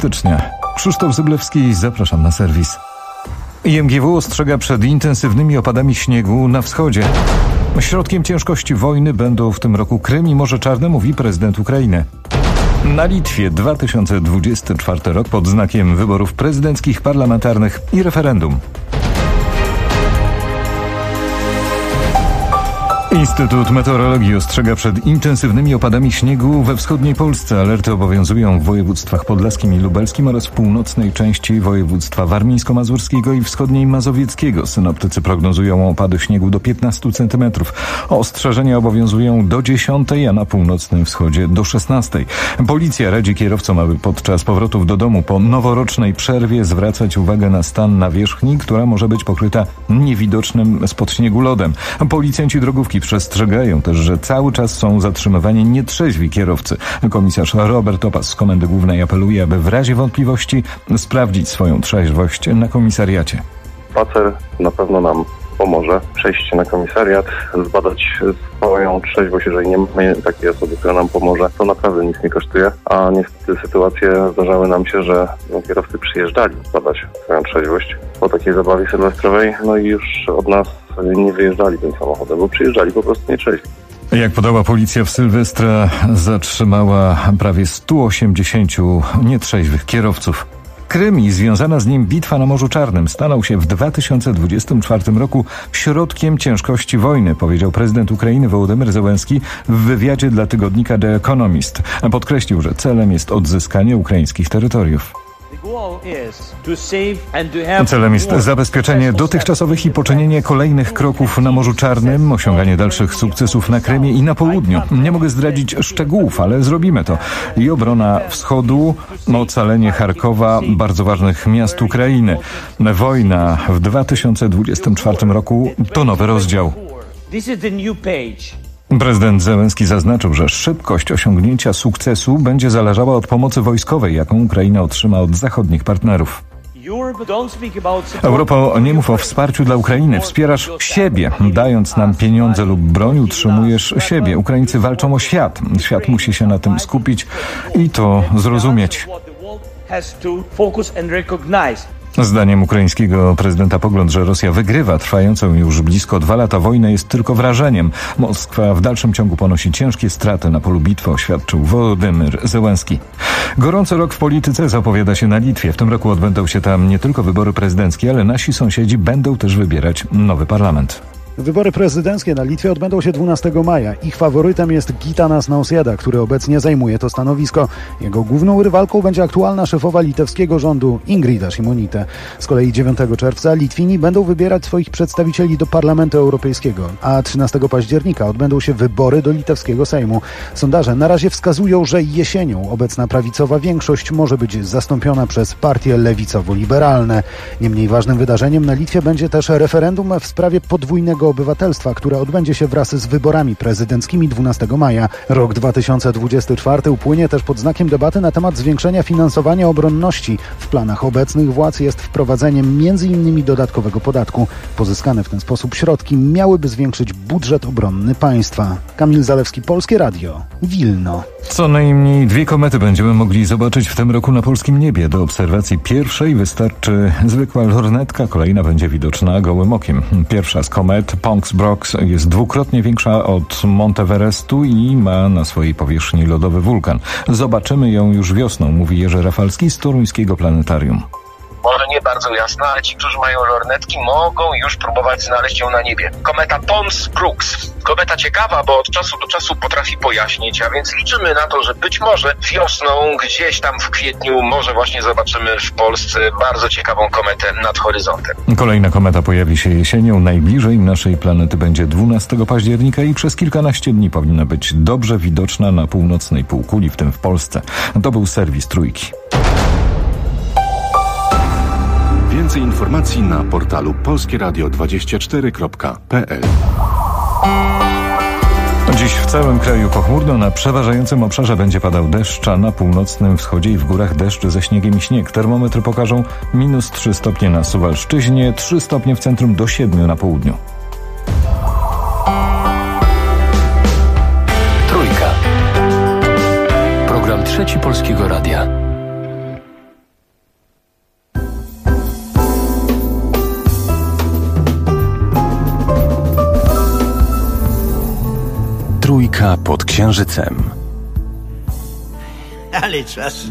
stycznia. Krzysztof Zyblewski, zapraszam na serwis. IMGW ostrzega przed intensywnymi opadami śniegu na wschodzie. Środkiem ciężkości wojny będą w tym roku Krym i Morze Czarne, mówi prezydent Ukrainy. Na Litwie 2024 rok pod znakiem wyborów prezydenckich, parlamentarnych i referendum. Instytut Meteorologii ostrzega przed intensywnymi opadami śniegu we wschodniej Polsce. Alerty obowiązują w województwach podlaskim i lubelskim oraz w północnej części województwa warmińsko-mazurskiego i wschodniej mazowieckiego. Synoptycy prognozują opady śniegu do 15 cm. Ostrzeżenia obowiązują do 10, a na północnym wschodzie do 16. Policja radzi kierowcom, aby podczas powrotów do domu po noworocznej przerwie zwracać uwagę na stan nawierzchni, która może być pokryta niewidocznym spod śniegu lodem. Policjanci drogówki przestrzegają też, że cały czas są zatrzymywani nietrzeźwi kierowcy. Komisarz Robert Opas z Komendy Głównej apeluje, aby w razie wątpliwości sprawdzić swoją trzeźwość na komisariacie. Spacer na pewno nam pomoże. Przejść na komisariat, zbadać swoją trzeźwość, jeżeli nie mamy takiej osoby, która nam pomoże, to naprawdę nic nie kosztuje. A niestety sytuacje zdarzały nam się, że kierowcy przyjeżdżali zbadać swoją trzeźwość po takiej zabawie sylwestrowej, no i już od nas nie wyjeżdżali tym samochodem, bo przyjeżdżali po prostu nietrzeźwi. Jak podała policja, w Sylwestra zatrzymała prawie 180 nietrzeźwych kierowców. Krym i związana z nim bitwa na Morzu Czarnym stanął się w 2024 roku środkiem ciężkości wojny, powiedział prezydent Ukrainy Wołodymyr Zełenski w wywiadzie dla tygodnika The Economist. Podkreślił, że celem jest odzyskanie ukraińskich terytoriów. Celem jest zabezpieczenie dotychczasowych i poczynienie kolejnych kroków na Morzu Czarnym, osiąganie dalszych sukcesów na Krymie i na południu. Nie mogę zdradzić szczegółów, ale zrobimy to. I obrona wschodu, ocalenie Charkowa, bardzo ważnych miast Ukrainy. Wojna w 2024 roku to nowy rozdział. Prezydent Zełenski zaznaczył, że szybkość osiągnięcia sukcesu będzie zależała od pomocy wojskowej, jaką Ukraina otrzyma od zachodnich partnerów. Europo, nie mów o wsparciu dla Ukrainy. Wspierasz siebie. Dając nam pieniądze lub broń, utrzymujesz siebie. Ukraińcy walczą o świat. Świat musi się na tym skupić i to zrozumieć. Zdaniem ukraińskiego prezydenta pogląd, że Rosja wygrywa trwającą już blisko 2 lata wojnę, jest tylko wrażeniem. Moskwa w dalszym ciągu ponosi ciężkie straty na polu bitwy, oświadczył Wołodymyr Zełenski. Gorący rok w polityce zapowiada się na Litwie. W tym roku odbędą się tam nie tylko wybory prezydenckie, ale nasi sąsiedzi będą też wybierać nowy parlament. Wybory prezydenckie na Litwie odbędą się 12 maja. Ich faworytem jest Gitanas Nausėda, który obecnie zajmuje to stanowisko. Jego główną rywalką będzie aktualna szefowa litewskiego rządu Ingrida Šimonytė. Z kolei 9 czerwca Litwini będą wybierać swoich przedstawicieli do Parlamentu Europejskiego, a 13 października odbędą się wybory do litewskiego Sejmu. Sondaże na razie wskazują, że jesienią obecna prawicowa większość może być zastąpiona przez partie lewicowo-liberalne. Niemniej ważnym wydarzeniem na Litwie będzie też referendum w sprawie podwójnego obywatelstwa, które odbędzie się wraz z wyborami prezydenckimi 12 maja. Rok 2024 upłynie też pod znakiem debaty na temat zwiększenia finansowania obronności. W planach obecnych władz jest wprowadzenie m.in. dodatkowego podatku. Pozyskane w ten sposób środki miałyby zwiększyć budżet obronny państwa. Kamil Zalewski, Polskie Radio, Wilno. Co najmniej 2 komety będziemy mogli zobaczyć w tym roku na polskim niebie. Do obserwacji pierwszej wystarczy zwykła lornetka, kolejna będzie widoczna gołym okiem. Pierwsza z komet, Pong's-Brox, jest 2-krotnie większa od Monteverestu i ma na swojej powierzchni lodowy wulkan. Zobaczymy ją już wiosną, mówi Jerzy Rafalski z toruńskiego planetarium. Może nie bardzo jasna, ale ci, którzy mają lornetki, mogą już próbować znaleźć ją na niebie. Kometa Pons-Brooks. Kometa ciekawa, bo od czasu do czasu potrafi pojaśnić, a więc liczymy na to, że być może wiosną, gdzieś tam w kwietniu, może właśnie zobaczymy w Polsce bardzo ciekawą kometę nad horyzontem. Kolejna kometa pojawi się jesienią. Najbliżej naszej planety będzie 12 października i przez kilkanaście dni powinna być dobrze widoczna na północnej półkuli, w tym w Polsce. To był serwis Trójki. Więcej informacji na portalu polskieradio24.pl. Dziś w całym kraju pochmurno, na przeważającym obszarze będzie padał deszcz, a na północnym wschodzie i w górach deszcz ze śniegiem i śnieg. Termometry pokażą -3 stopnie na Suwalszczyźnie, 3 stopnie w centrum, do 7 na południu. Trójka. Program Trzeci Polskiego Radia. Muzyka pod Księżycem. Ale czasy.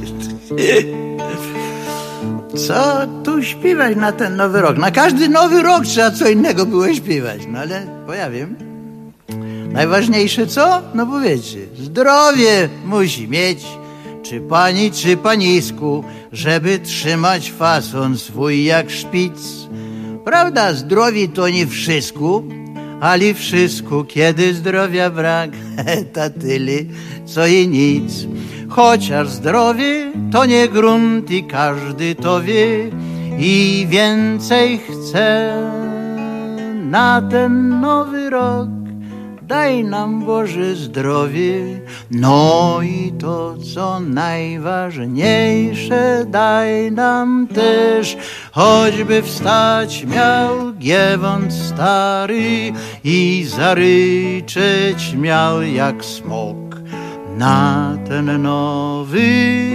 Co tu śpiewać na ten nowy rok? Na każdy nowy rok trzeba co innego było śpiewać. No ale powiem. Najważniejsze co? No powiedzcie. Zdrowie musi mieć. Czy pani, czy panisku, żeby trzymać fason swój jak szpic. Prawda, zdrowie to nie wszystko, ale wszystko, kiedy zdrowia brak, to tyle, co i nic. Chociaż zdrowie to nie grunt i każdy to wie i więcej chce na ten nowy rok. Daj nam Boże zdrowie, no i to co najważniejsze, daj nam też, choćby wstać miał giewont stary i zaryczeć miał jak smok na ten nowy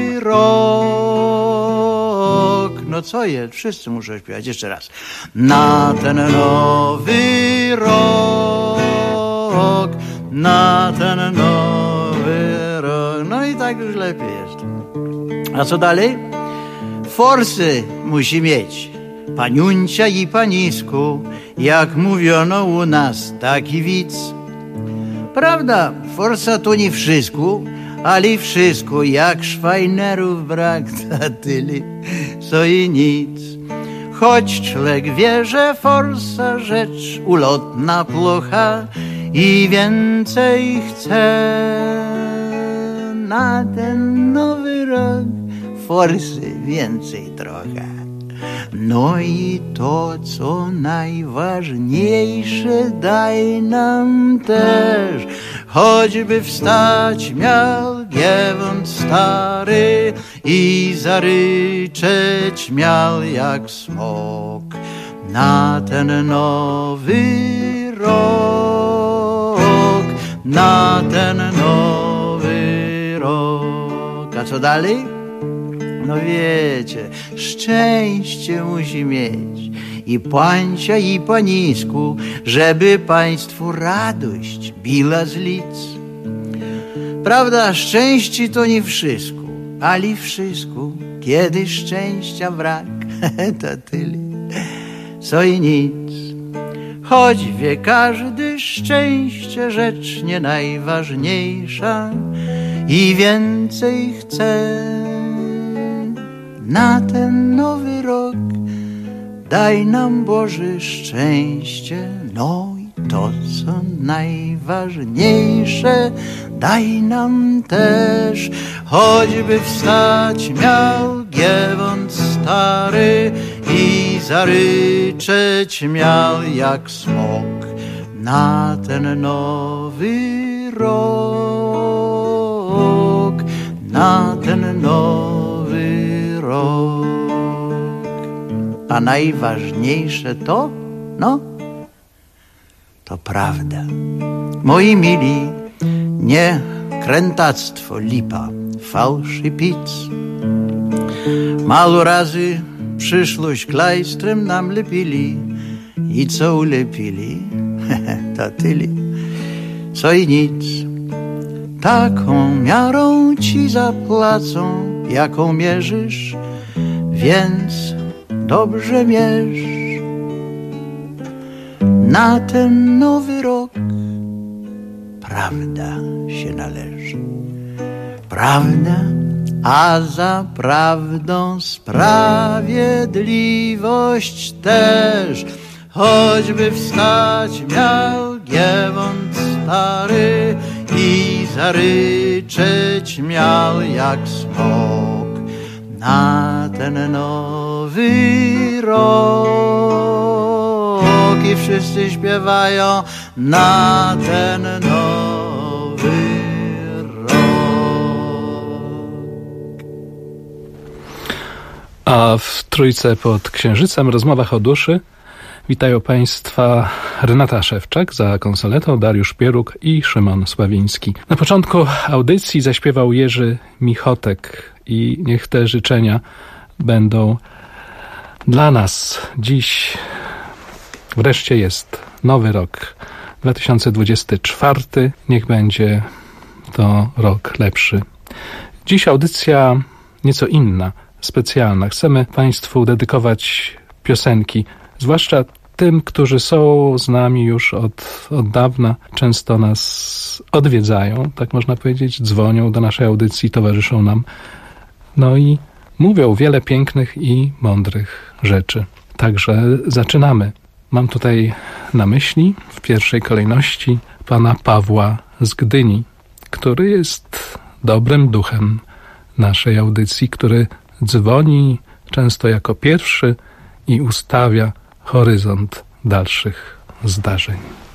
rok. No co jest? Wszyscy muszą śpiewać jeszcze raz. Na ten nowy rok. Na ten nowy rok. No i tak już lepiej jest. A co dalej? Forsy musi mieć paniuncia i panisku, jak mówiono u nas, taki widz. Prawda, forsa to nie wszystko, ale wszystko, jak szwajnerów brak, to tyle, co i nic. Choć człowiek wie, że forsa rzecz ulotna, plocha i więcej chce na ten nowy rok, forsy więcej trochę. No i to, co najważniejsze, daj nam też, choćby wstać miał giewont stary i zaryczeć miał jak smok na ten nowy rok, na ten nowy rok. A co dalej? No wiecie, szczęście musi mieć i pancia i panisku, żeby państwu radość biła z lic. Prawda, szczęście to nie wszystko, ale wszystko, kiedy szczęścia brak, to tyle, co i nic. Choć wie każdy, szczęście rzecz nie najważniejsza i więcej chce na ten nowy rok. Daj nam Boże szczęście, no i to co najważniejsze, daj nam też, choćby wstać miał giewont stary i zaryczeć miał jak smok na ten nowy rok, na ten nowy rok. A najważniejsze to, no, to prawda. Moi mili, nie krętactwo, lipa, fałsz i pic. Mało razy przyszłość klajstrem nam lepili i co ulepili, to tyle, co i nic. Taką miarą ci zapłacą, jaką mierzysz, więc dobrze mierz na ten nowy rok. Prawda się należy, prawda, a za prawdą sprawiedliwość też. Choćby wstać miał giewont stary i zaryczeć miał jak smok na ten nowy rok. I wszyscy śpiewają na ten nowy rok. A w Trójce pod Księżycem, rozmowach o duszy, witają Państwa Renata Szewczak za konsoletą, Dariusz Pieruk i Szymon Sławiński. Na początku audycji zaśpiewał Jerzy Michotek i niech te życzenia będą dla nas. Dziś wreszcie jest nowy rok 2024. Niech będzie to rok lepszy. Dziś audycja nieco inna, specjalna. Chcemy Państwu dedykować piosenki, zwłaszcza tym, którzy są z nami już od dawna, często nas odwiedzają, tak można powiedzieć, dzwonią do naszej audycji, towarzyszą nam, no i mówią wiele pięknych i mądrych rzeczy. Także zaczynamy. Mam tutaj na myśli w pierwszej kolejności pana Pawła z Gdyni, który jest dobrym duchem naszej audycji, który dzwoni często jako pierwszy i ustawia horyzont dalszych zdarzeń.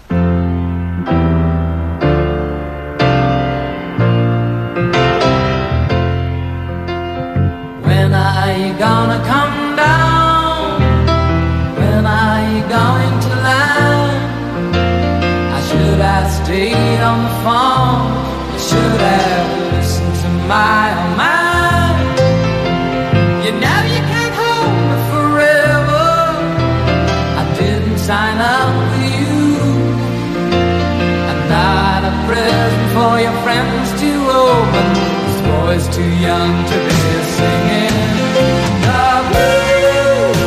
When are you gonna come down? When are you going to land? I should have stayed on the phone. I should have listened to my own mind. You know you can't hold me forever. I didn't sign up with you. I'm not a present for your friends to open. This boy's too young to be singing the blues.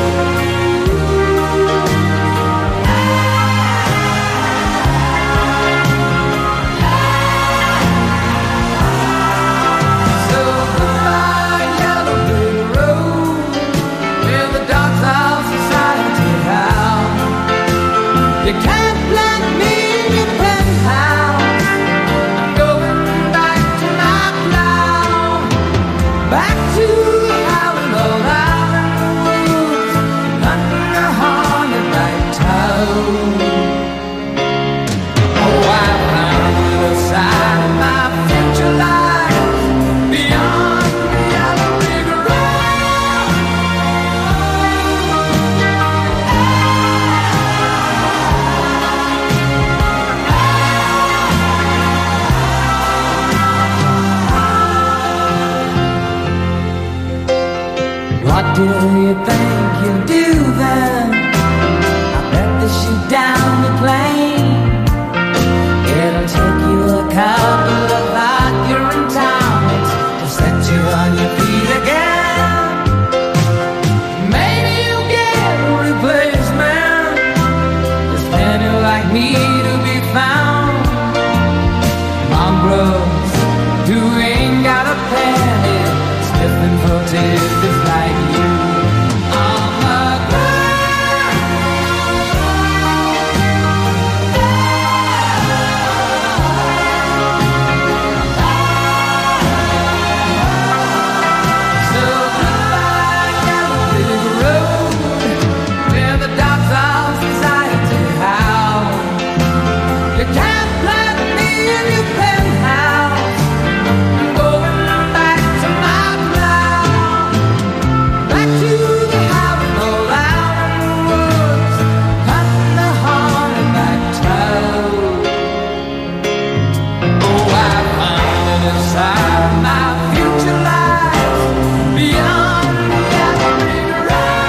So goodbye, yellow brick road, where the dogs of society howl. You can't plant me in your penthouse. I'm going back to my plow, back to the howling old island woods, hunting a haunted night town. Oh, I found a side of my future life beyond the yellow brick road. What do you think you'll do then? I bet they shoot down the plane. It'll take you a couple of hot urine tonics to set you on your feet again. Maybe you'll get a replacement. There's plenty like me to be found. Mongrels who ain't got a penny, stiffing for tidbits like you. On the ground. So goodbye, yellow brick road, where the dogs of society howl. You can't plant me in your penthouse. I'm going back to my plow, back to the howling old island woods, cutting the haunted night town. Oh, I found a side of my future life beyond the yellow brick road.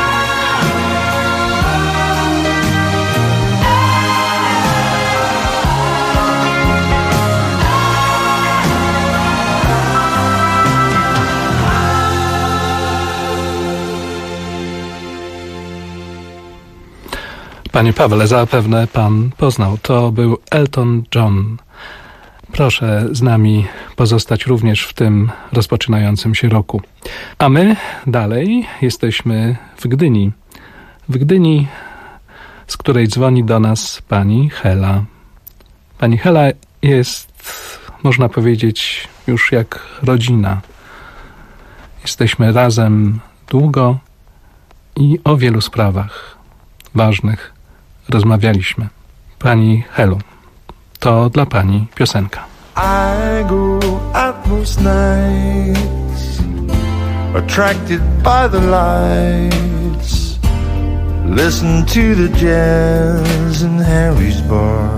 Panie Pawle, zapewne pan poznał. To był Elton John. Proszę z nami pozostać również w tym rozpoczynającym się roku. A my dalej jesteśmy w Gdyni. W Gdyni, z której dzwoni do nas pani Hela. Pani Hela jest, można powiedzieć, już jak rodzina. Jesteśmy razem długo i o wielu sprawach ważnych rozmawialiśmy. Pani Helu, to dla pani piosenka. I go out most nights, attracted by the lights, listen to the jazz in Harry's bar,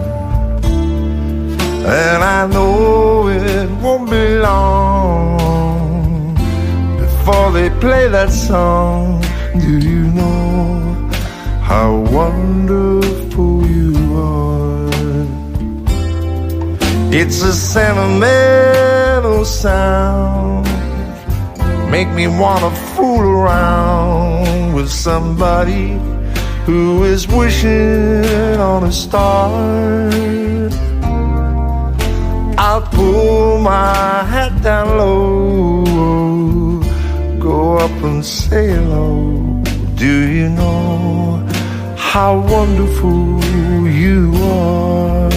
and I know it won't be long before they play that song. Do you know how wonderful you are? It's a sentimental sound. Make me wanna fool around with somebody who is wishing on a star. I'll pull my hat down low, go up and say hello. Do you know how wonderful you are?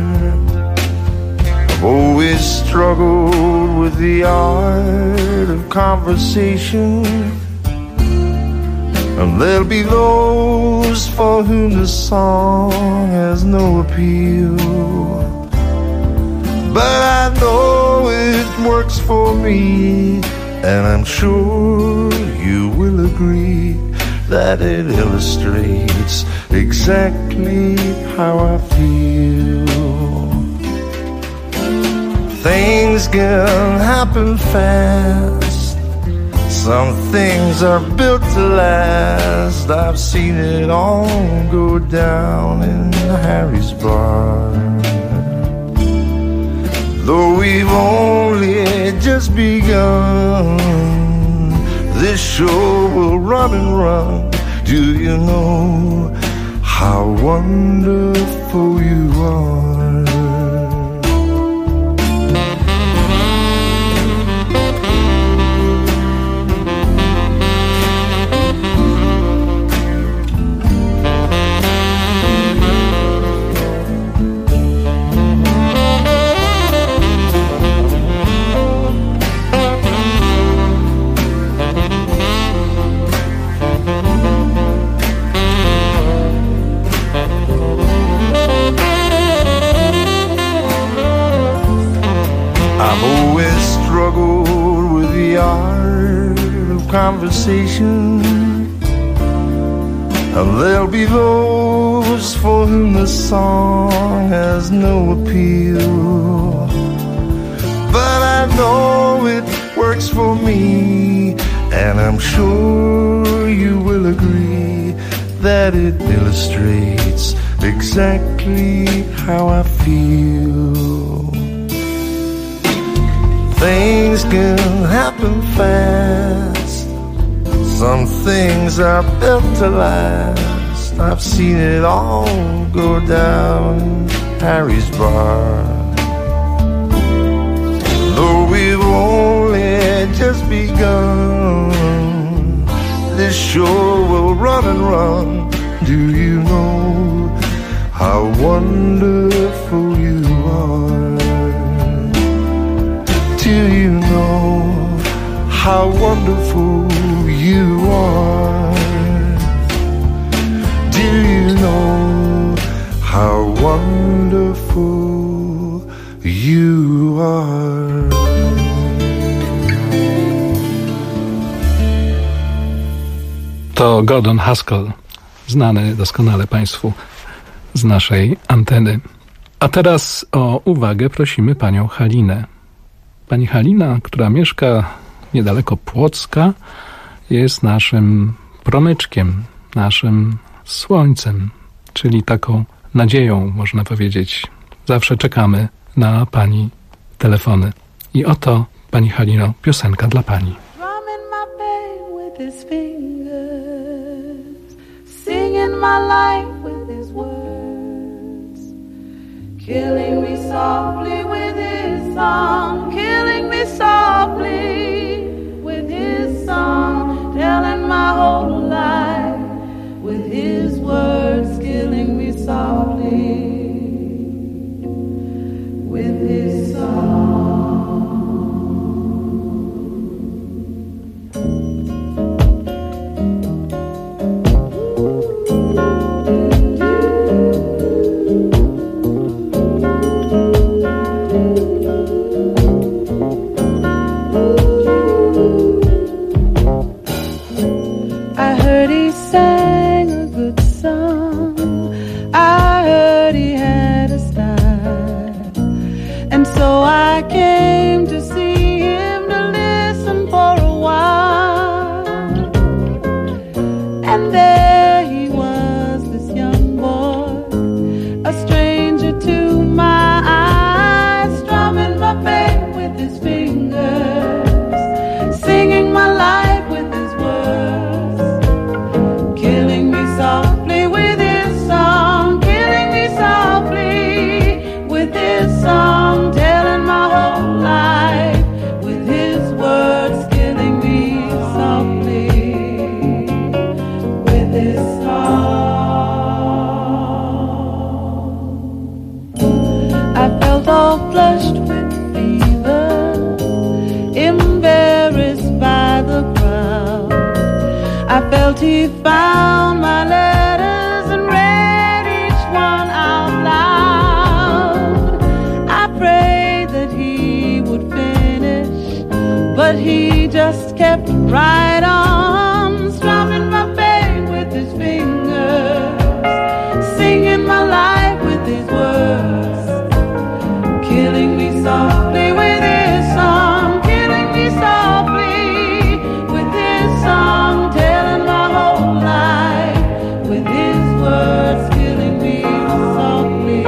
I've always struggled with the art of conversation, and there'll be those for whom the song has no appeal. But I know it works for me, and I'm sure you will agree that it illustrates exactly how I feel. Things can happen fast. Some things are built to last. I've seen it all go down in Harry's bar. Though we've only just begun, this show will run and run. Do you know how wonderful you are? Conversation, and there'll be those for whom the song has no appeal. But I know it works for me, and I'm sure you will agree that it illustrates exactly how I feel. Things can happen fast. Some things are built to last. I've seen it all go down in Harry's bar. Though we've only just begun, this show will run and run. Do you know how wonderful you are? Do you know how wonderful you are? Do you know how wonderful you are? To Gordon Haskell, znany doskonale Państwu z naszej anteny. A teraz o uwagę prosimy panią Halinę. Pani Halina, która mieszka niedaleko Płocka, jest naszym promyczkiem, naszym słońcem, czyli taką nadzieją, można powiedzieć. Zawsze czekamy na pani telefony. I oto, pani Halino, piosenka dla pani. Drumming my pain with his fingers, singing my life with his words, killing me softly with his song, killing me softly with his song, telling my whole life with his words, killing me softly with his song. I felt he found my letters and read each one out loud. I prayed that he would finish, but he just kept right on, strumming my pain with his fingers, singing my life with his words, killing me softly with his song, killing me softly with his song, telling my whole life with his words, killing me softly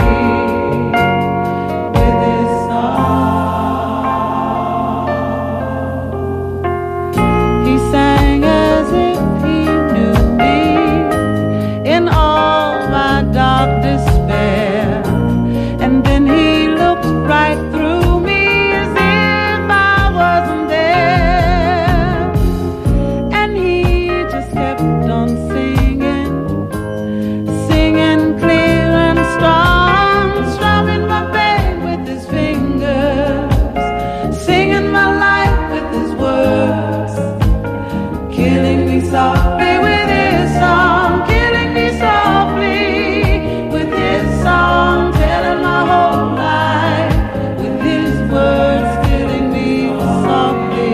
with his song. He sang as if he knew me in all my dark despair, and then he looked right through me as if I wasn't there, and he just kept on singing, singing clear and strong, strumming my pain with his fingers, singing my life with his words, killing me softly with his song, killing me softly with his song, telling my whole life with his words, killing me softly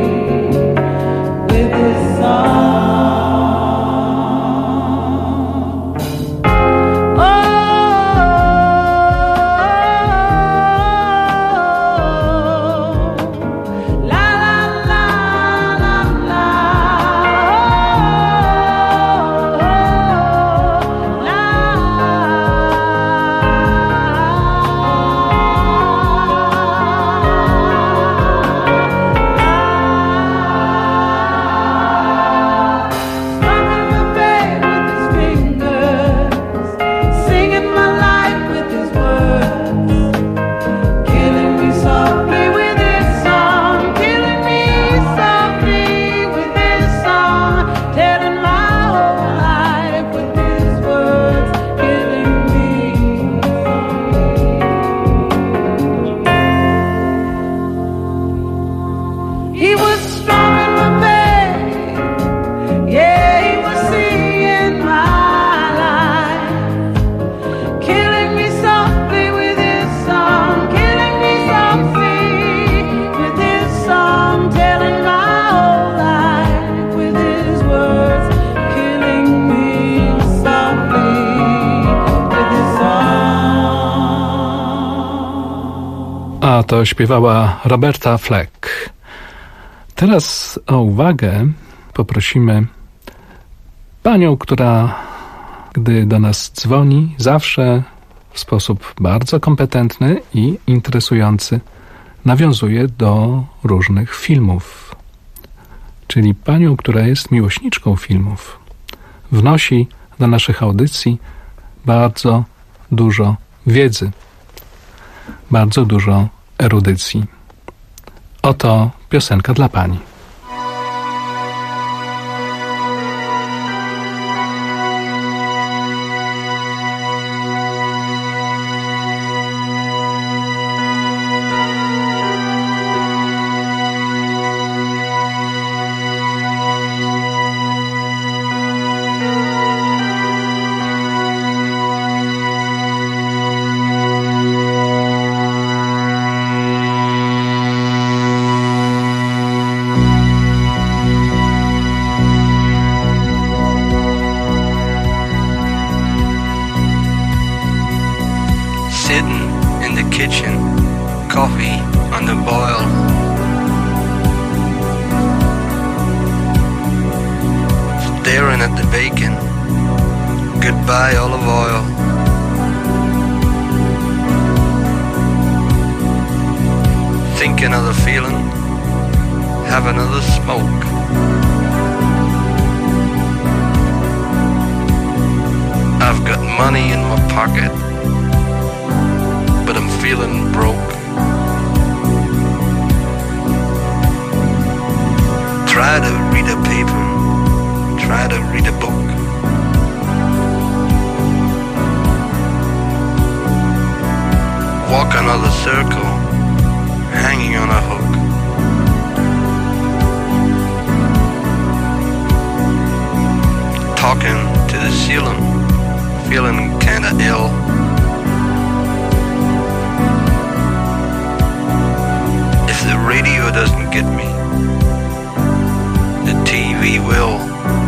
with his song. Oh, la la la la la, strumming my pain with his fingers, singing my life with his words, killing me softly with his song, killing me softly with his song, telling my whole life with his words, killing me softly. He was strumming my pain, yeah, he was singing my life, killing me softly with his song, killing me softly with his song, telling my whole life with his words, killing me softly with his song. A to śpiewała Roberta Fleck. Teraz o uwagę poprosimy panią, która, gdy do nas dzwoni, zawsze w sposób bardzo kompetentny i interesujący nawiązuje do różnych filmów. Czyli panią, która jest miłośniczką filmów. Wnosi do naszych audycji bardzo dużo wiedzy, bardzo dużo erudycji. Oto piosenka dla pani. Sitting in the kitchen, coffee on the boil. Staring at the bacon, goodbye olive oil. Think another feeling, have another smoke. I've got money in my pocket, but I'm feeling broke. Try to read a paper, try to read a book. Walk another circle, hanging on a hook. talking to the ceiling, feeling kinda ill. If the radio doesn't get me, the TV will.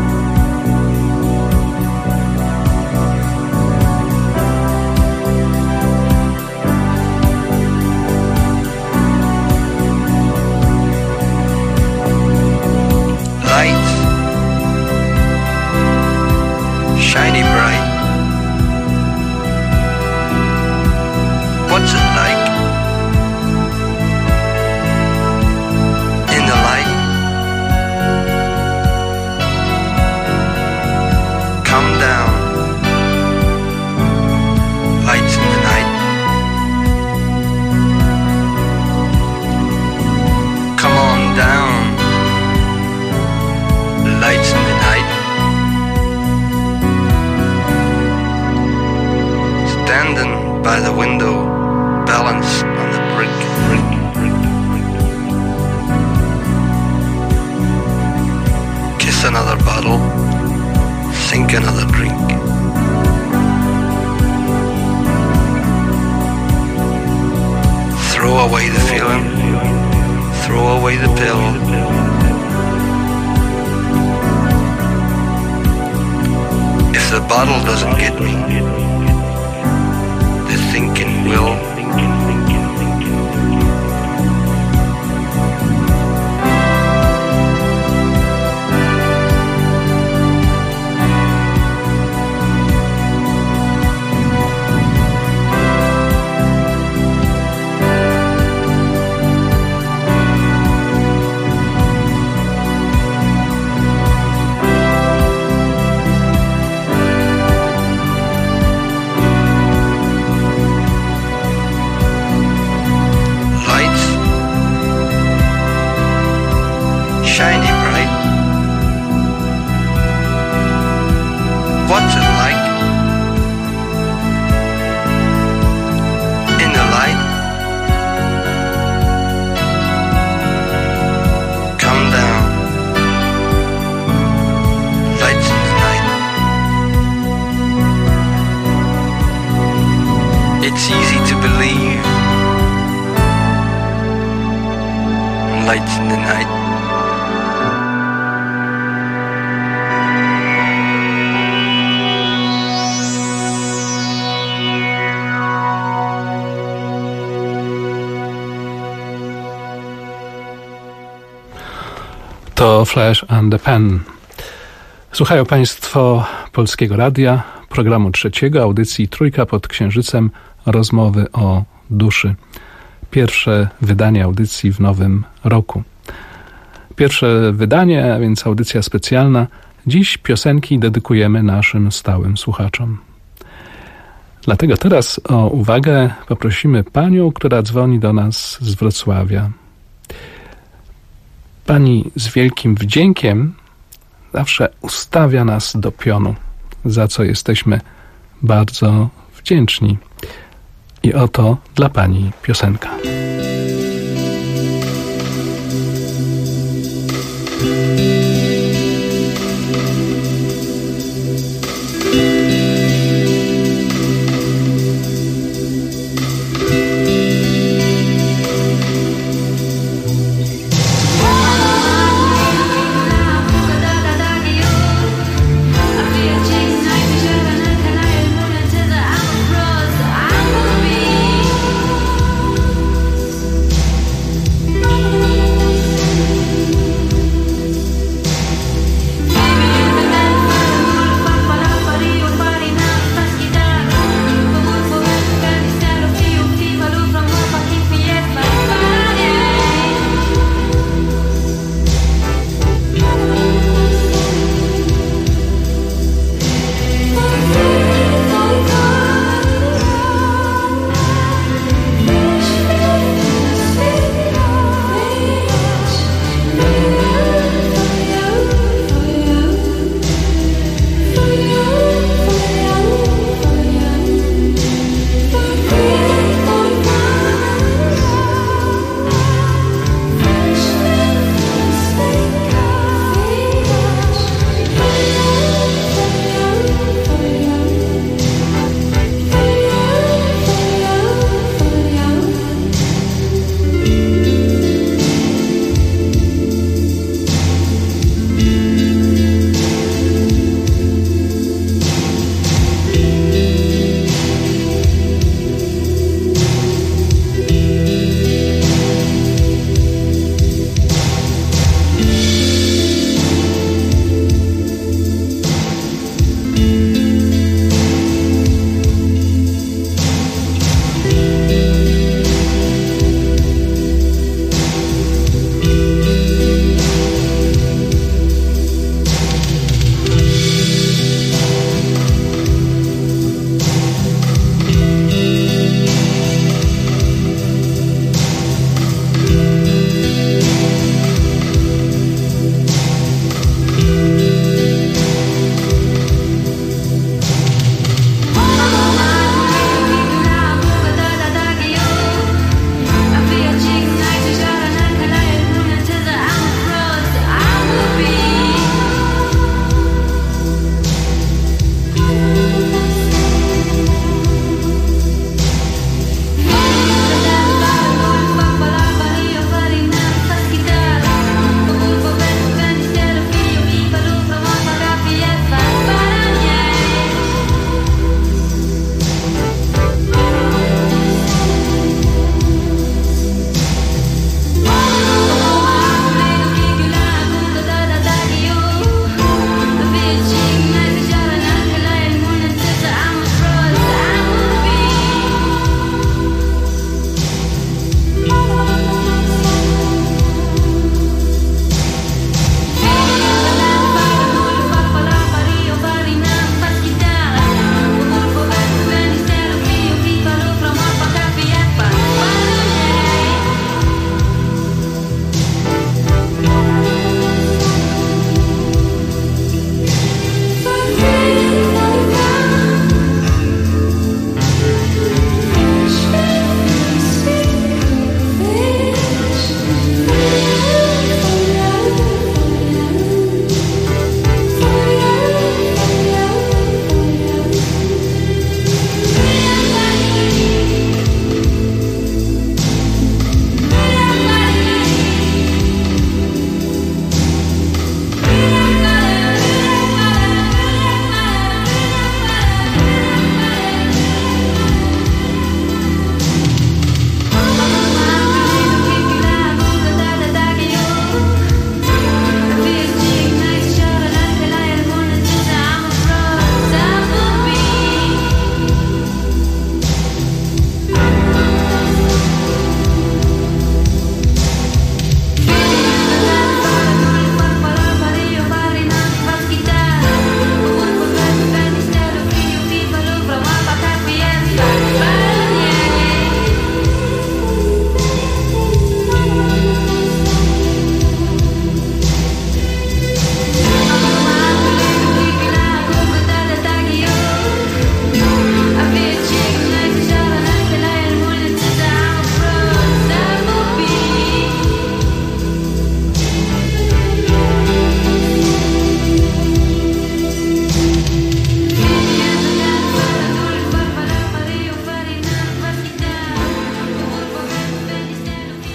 Lights, shiny bright. What's it like in the light? Come down, lights in the night. Come on down, lights in the night. Standing by the window, balanced on the brick. Kiss another bottle, sink another drink. Throw away the feeling, throw away the pill. If the bottle doesn't get me, the thinking will. Shiny bright. What's it like in the light? Come down, lights in the night. It's easy to believe, lights in the night. To Flash and the Pen. Słuchają Państwo Polskiego Radia, programu trzeciego, audycji Trójka pod Księżycem, rozmowy o duszy. Pierwsze wydanie audycji w nowym roku. Pierwsze wydanie, a więc audycja specjalna. Dziś piosenki dedykujemy naszym stałym słuchaczom. Dlatego teraz o uwagę poprosimy panią, która dzwoni do nas z Wrocławia. Pani z wielkim wdziękiem zawsze ustawia nas do pionu, za co jesteśmy bardzo wdzięczni. I oto dla pani piosenka. I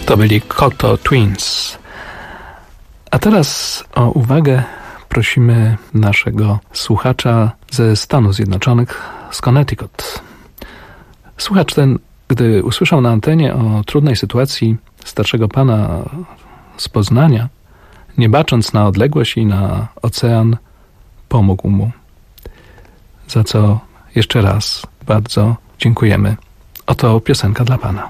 To byli Cocteau Twins. A teraz o uwagę prosimy naszego słuchacza ze Stanów Zjednoczonych, z Connecticut. Słuchacz ten, gdy usłyszał na antenie o trudnej sytuacji starszego pana z Poznania, nie bacząc na odległość i na ocean, pomógł mu. Za co jeszcze raz bardzo dziękujemy. Oto piosenka dla pana.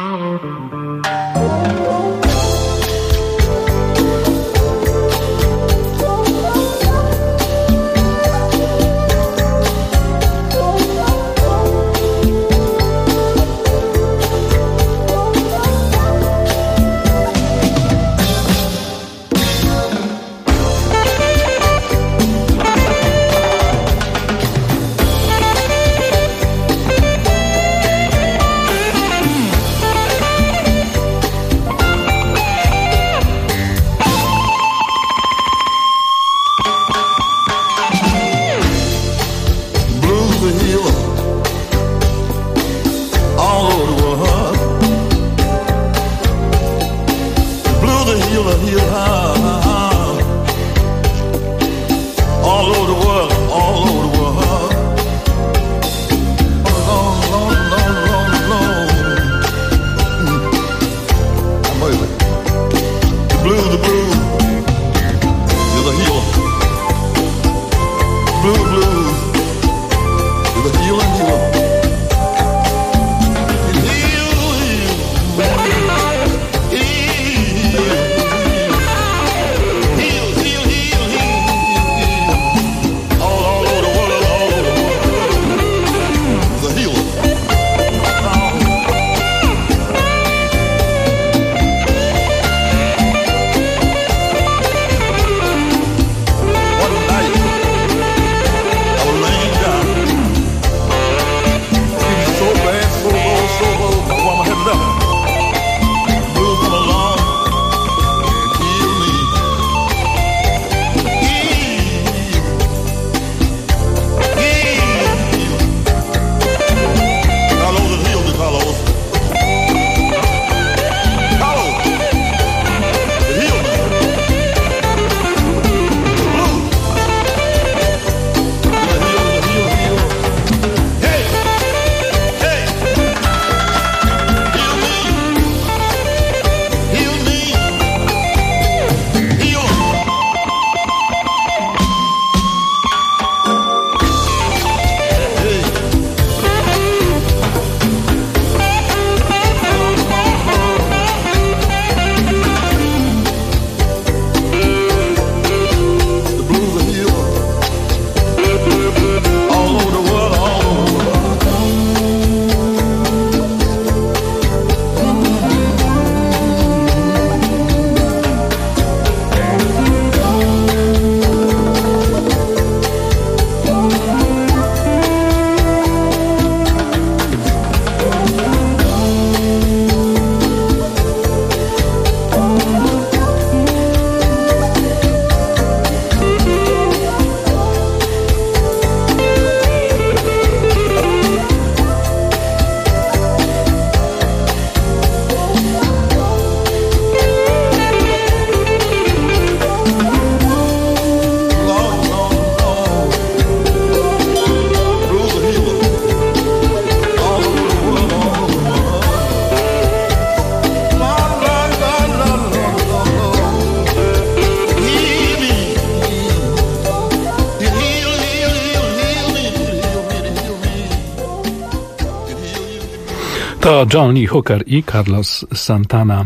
To John Lee Hooker i Carlos Santana.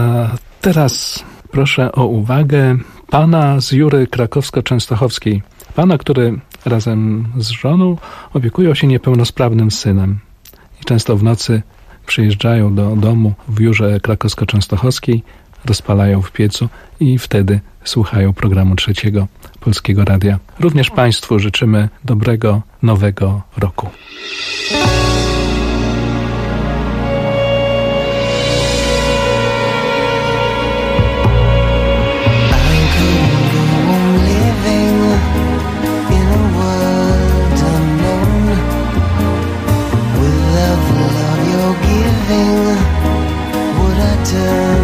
Teraz proszę o uwagę pana z Jury Krakowsko-Częstochowskiej. Pana, który razem z żoną opiekują się niepełnosprawnym synem. I często w nocy przyjeżdżają do domu w Jurze Krakowsko-Częstochowskiej, rozpalają w piecu i wtedy słuchają programu Trzeciego Polskiego Radia. Również państwu życzymy dobrego, nowego roku. Would I turn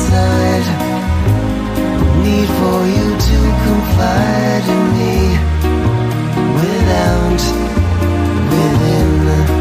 side. Need for you to confide in me. Without, within.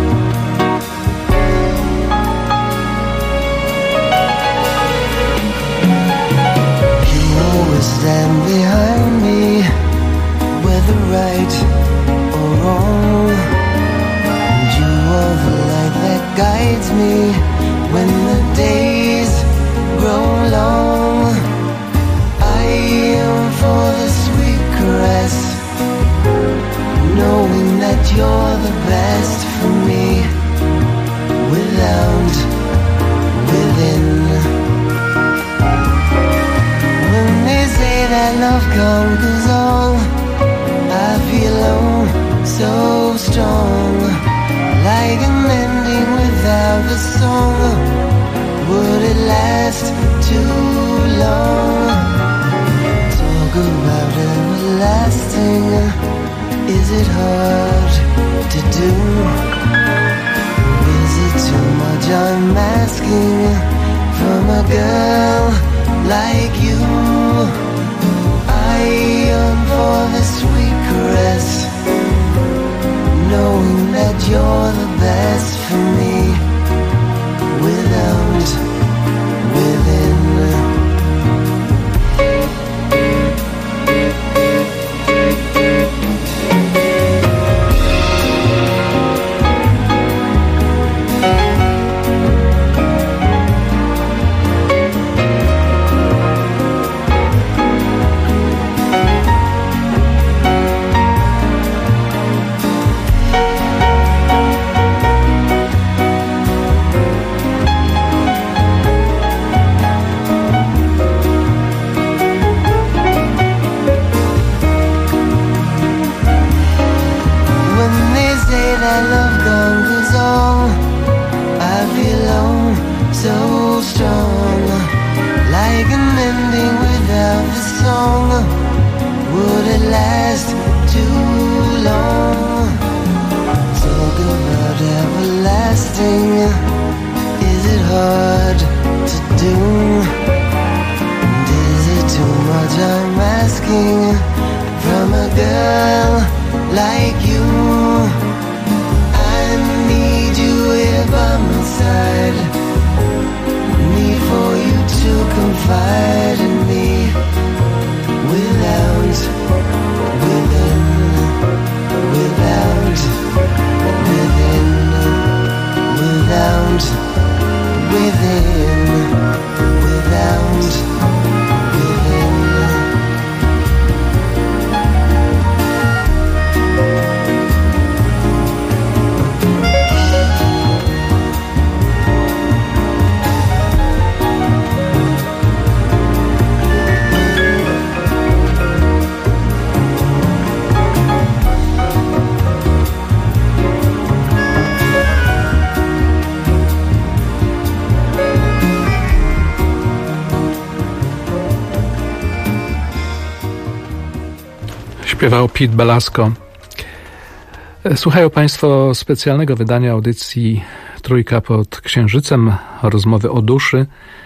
You always stand behind me, whether right or wrong. And you are the light that guides me when the days grow long. I am for the sweet caress, knowing that you're the best for me. Without, within. When they say that love conquers all, I feel alone, so strong. Like an ending without a song. Would it last too long? Talk about everlasting. Is it hard to do? Is it too much I'm asking from a girl like you? I yearn for the sweet caress, knowing that you're the best for me. Without, within. Śpiewał Pete Belasco. Słuchają Państwo specjalnego wydania audycji Trójka pod Księżycem, rozmowy o duszy.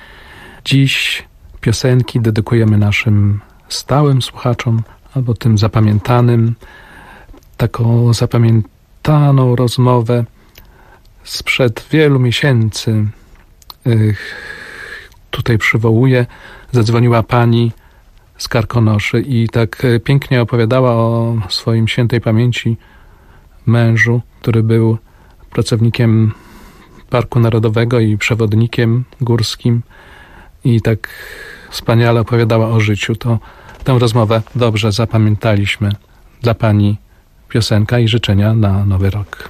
Dziś piosenki dedykujemy naszym stałym słuchaczom, albo tym zapamiętanym. Taką zapamiętaną rozmowę sprzed wielu miesięcy tutaj przywołuję. Zadzwoniła pani z Karkonoszy i tak pięknie opowiadała o swoim świętej pamięci mężu, który był pracownikiem Parku Narodowego i przewodnikiem górskim i tak wspaniale opowiadała o życiu. To tę rozmowę dobrze zapamiętaliśmy. Dla pani piosenka i życzenia na Nowy Rok.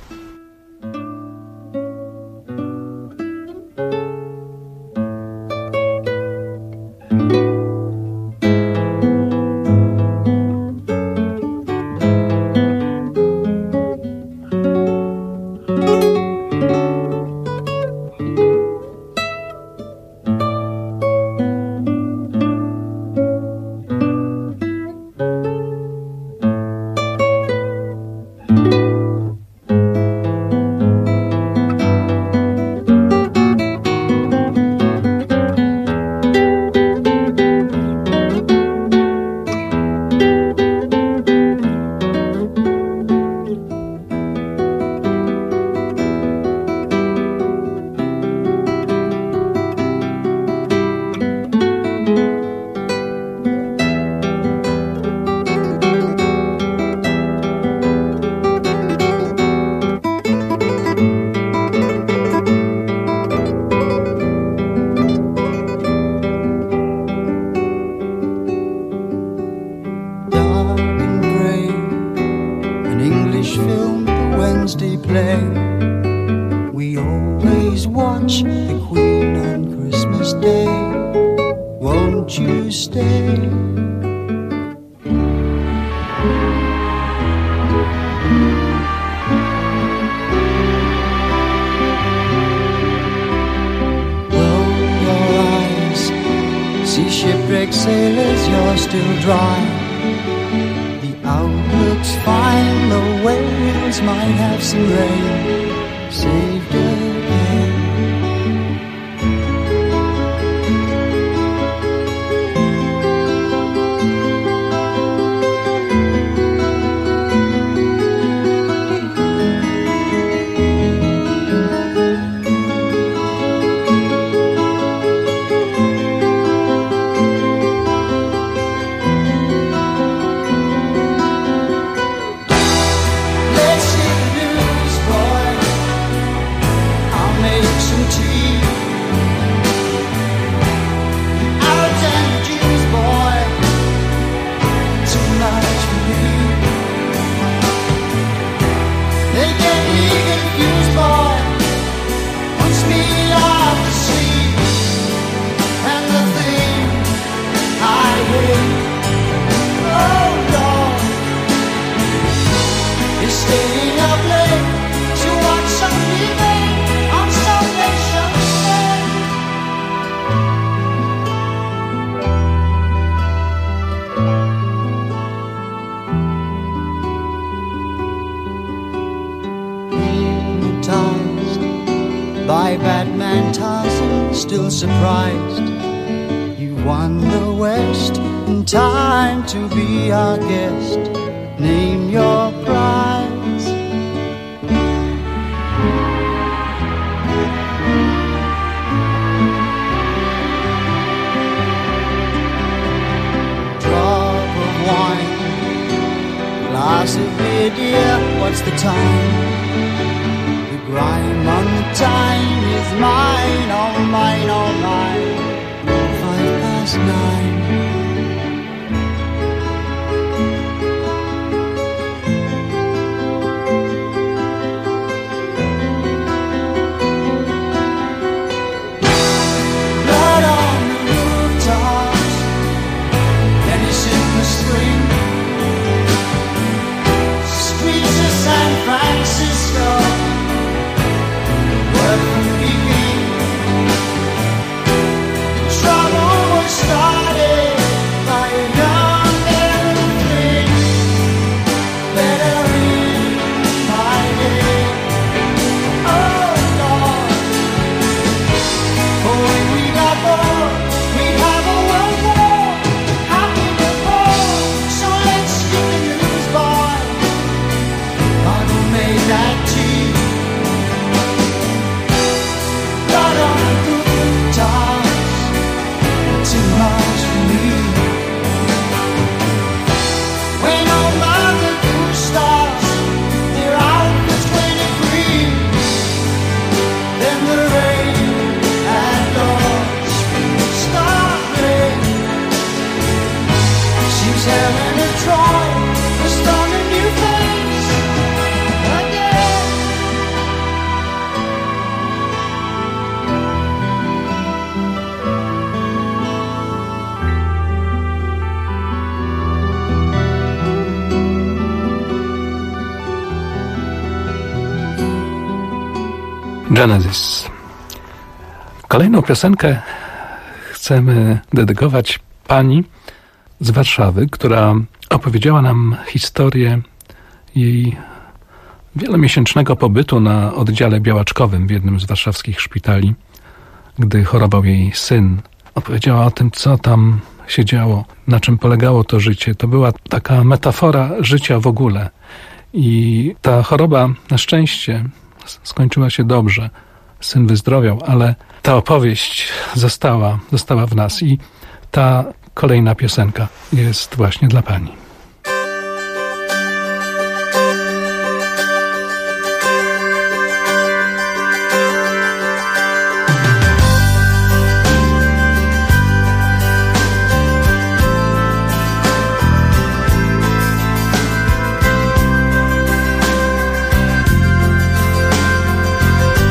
won't you stay? See shipwrecked sailors, you're still dry. The outlook's fine, the whales might have some rain. Saved again. By Batman Tarzan, still surprised you won the West in time to be our guest. Name your prize. Drop of wine, glass of beer, dear, what's the time? Rhyme on the time is mine, oh mine, oh mine. 9:05. Blood on the rooftops, Venice in the spring, streets of San Francisco. Trouble was started by a young airplane. Better in my day. Oh Lord, for when we got bored, we'd have a world war. How can we afford? So let's skip the news, boy. God who made that tea. Genesis. Kolejną piosenkę chcemy dedykować pani z Warszawy, która opowiedziała nam historię jej wielomiesięcznego pobytu na oddziale białaczkowym w jednym z warszawskich szpitali, gdy chorował jej syn. Opowiedziała o tym, co tam się działo, na czym polegało to życie. To była taka metafora życia w ogóle. I ta choroba na szczęście skończyła się dobrze. Syn wyzdrowiał, ale ta opowieść została w nas i ta kolejna piosenka jest właśnie dla pani.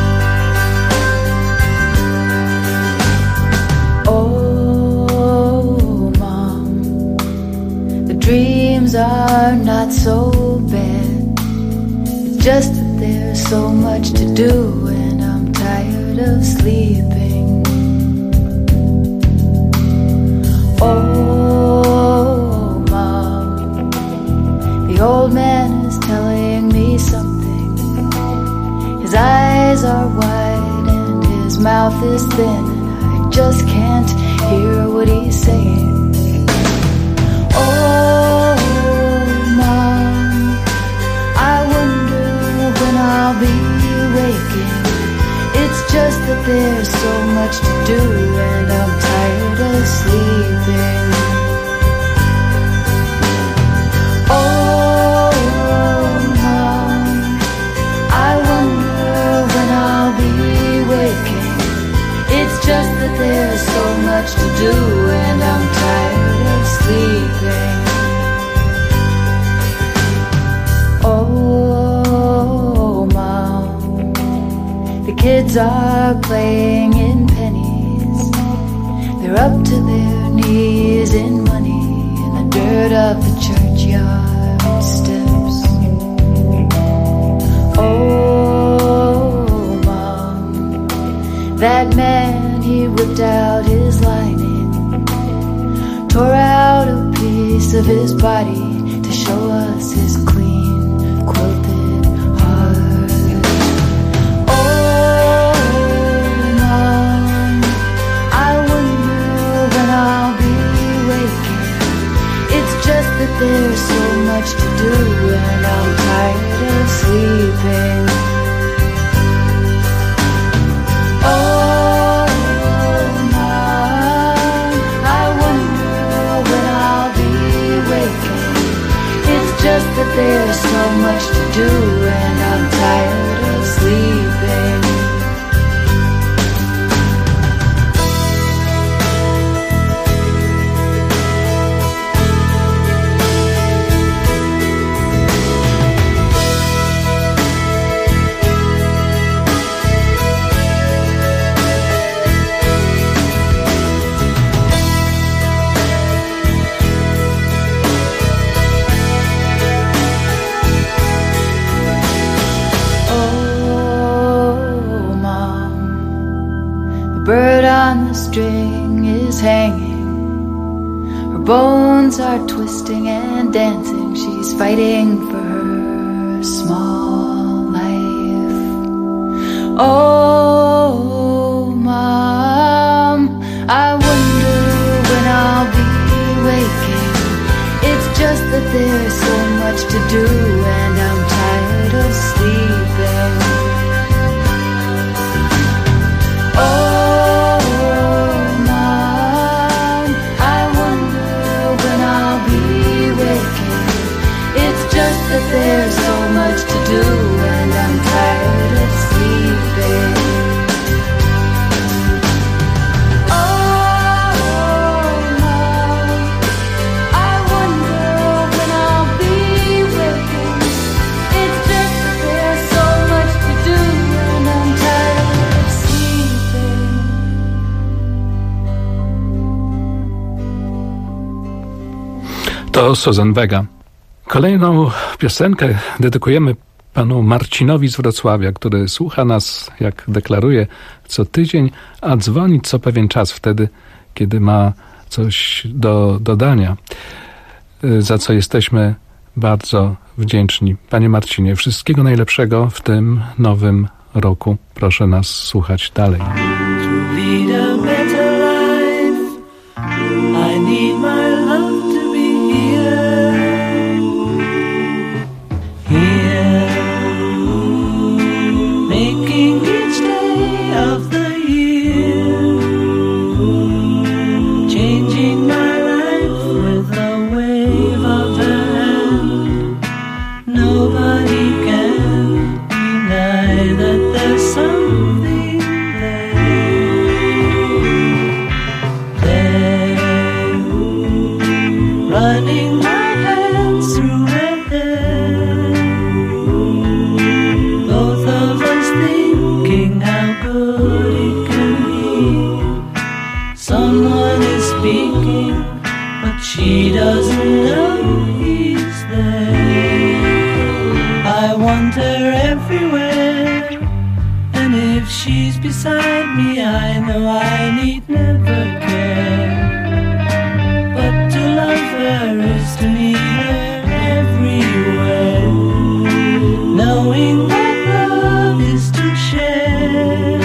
Oh are not so bad. It's just that there's so much to do and I'm tired of sleeping. Oh, Mom, the old man is telling me something. His eyes are wide and his mouth is thin, and I just can't hear what he's saying. Oh, Mom, I wonder when I'll be waking. It's just that there's so much to do and I'm tired of sleeping. Oh, Mom, I wonder when I'll be waking. It's just that there's so much to do and I'm tired of sleeping. Oh, Mom, the kids are playing in pennies. They're up to their knees in money in the dirt of the churchyard steps. Oh, Mom, that man, he whipped out his lining, tore out a piece of his body to show us his clean quilted heart. Oh, Mom, I wonder when I'll be waking. It's just that there's so much to do and I'm tired of sleeping. Oh, Mom, I wonder when I'll be waking. It's just that there's so much to do and I'm tired of sleeping. Bird on the string is hanging. Her bones are twisting and dancing. She's fighting for her small life. Oh, Mom, I wonder when I'll be waking. It's just that there's so much to do and I'm tired of sleeping. Oh, that there's so much to do and I'm tired of sleeping. Oh, Mom, I wonder when I'll be waking. It's just that there's so much to do and I'm tired of sleeping. To Susan Vega. Kolejną piosenkę dedykujemy panu Marcinowi z Wrocławia, który słucha nas, jak deklaruje, co tydzień, a dzwoni co pewien czas wtedy, kiedy ma coś do dodania, za co jesteśmy bardzo wdzięczni. Panie Marcinie, wszystkiego najlepszego w tym nowym roku. Proszę nas słuchać dalej. Someone is speaking, but she doesn't know he's there. beside me, I know I need never care. But to love her is to meet her everywhere. Knowing that love is to share.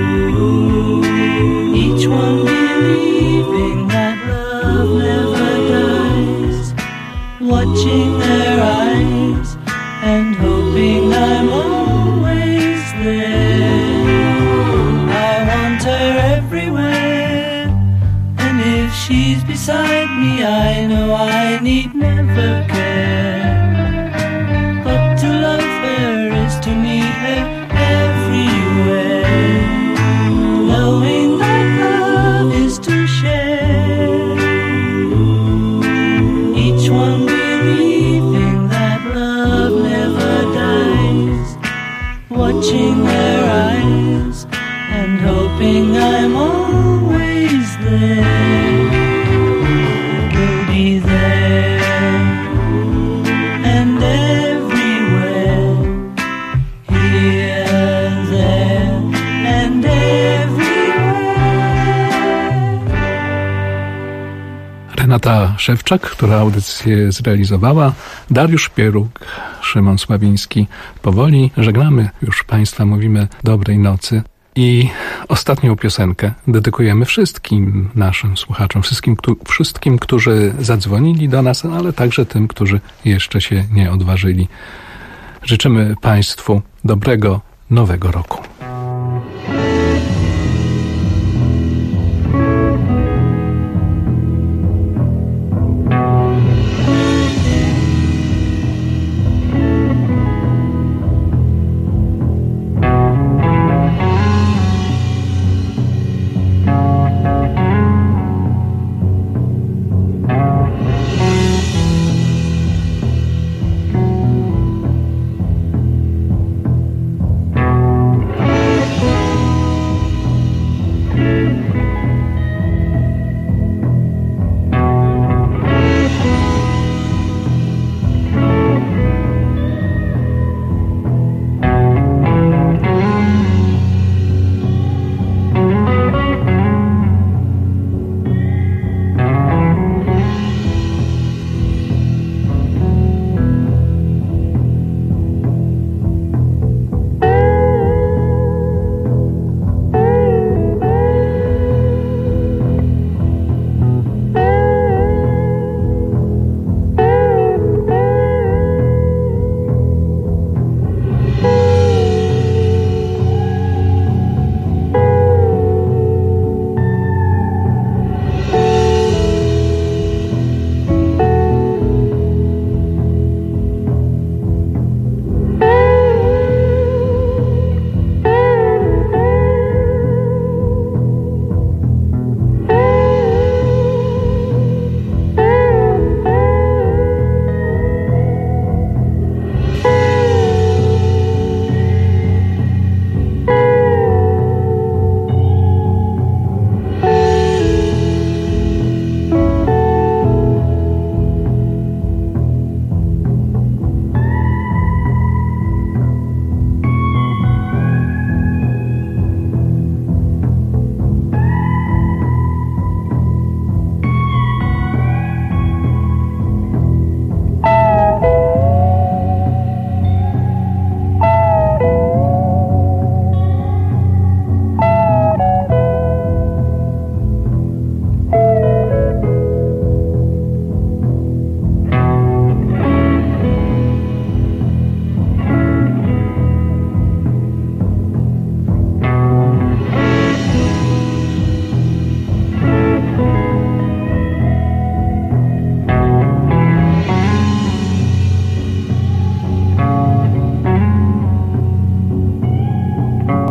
Each one believing that love never dies. Watching their eyes and hoping I'm always there. I want her everywhere, and if she's beside me, I know I need never care. But to love her is to meet her everywhere. Knowing that love is to share. Each one believing that love never dies. Watching their eyes and hoping I'm always there. We'll be there and everywhere. Here, there and Renata Szewczak, która audycję zrealizowała, Dariusz Pieruk, Szymon Sławiński. Powoli żegnamy już Państwa, mówimy dobrej nocy. I ostatnią piosenkę dedykujemy wszystkim naszym słuchaczom, wszystkim, którzy zadzwonili do nas, ale także tym, którzy jeszcze się nie odważyli. Życzymy Państwu dobrego nowego roku.